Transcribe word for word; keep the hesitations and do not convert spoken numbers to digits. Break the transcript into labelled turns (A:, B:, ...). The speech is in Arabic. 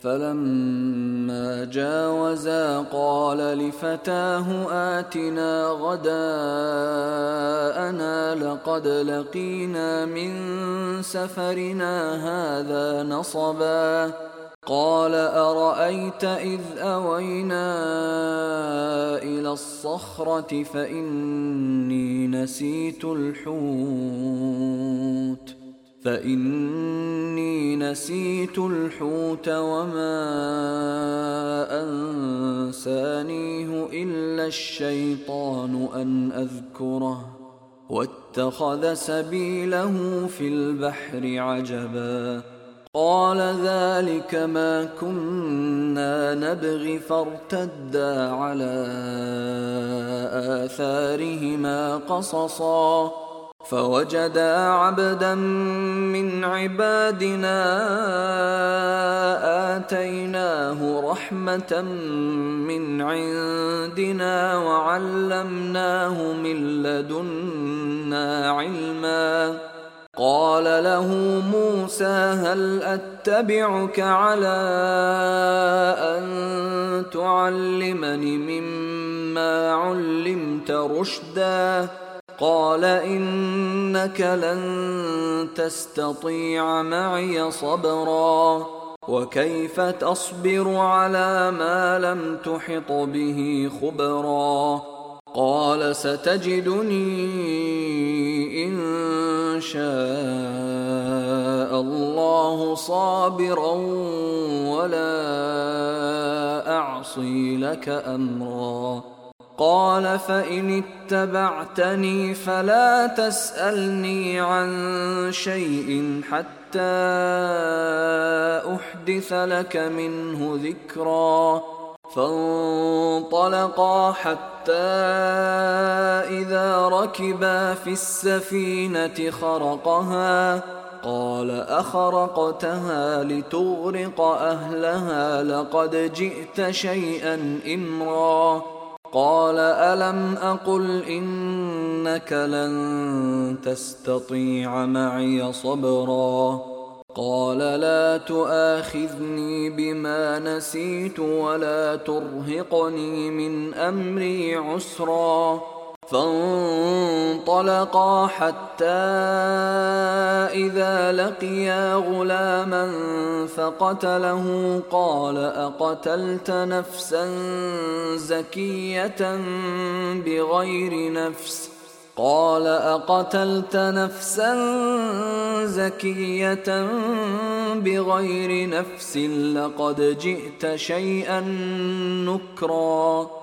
A: فلما جاوزا قال لفتاه آتنا غداءنا لقد لقينا من سفرنا هذا نصبا. قال أرأيت إذ أوينا إلى الصخرة فإني نسيت الحوت فإني نسيت الحوت وما أنسانيه إلا الشيطان أن أذكره واتخذ سبيله في البحر عجبا. قال ذلك ما كنا نبغي فارتدا على آثارهما قصصا فوجدا عبدا من عبادنا آتيناه رحمة من عندنا وعلمناه من لدنا علما. قال له موسى هل أتبعك على أن تعلمني مما علمت رشدا؟ قال إنك لن تستطيع معي صبرا وكيف تصبر على ما لم تحط به خبرا. قال ستجدني إن شاء الله صابرا ولا أعصي لك أمرا. قال فإن اتبعتني فلا تسألني عن شيء حتى أحدث لك منه ذكرا. فانطلقا حتى إذا ركبا في السفينة خرقها قال أخرقتها لتغرق أهلها لقد جئت شيئا إمرا. قال ألم أقل إنك لن تستطيع معي صبرا. قال لا تؤاخذني بما نسيت ولا ترهقني من أمري عسرا. فانطلقا حتى إذا لقيا غلاما فقتله قال أقتلت نفسا زكية بغير نفس قال أقتلت نفسا زكية بغير نفس لقد جئت شيئا نكرا.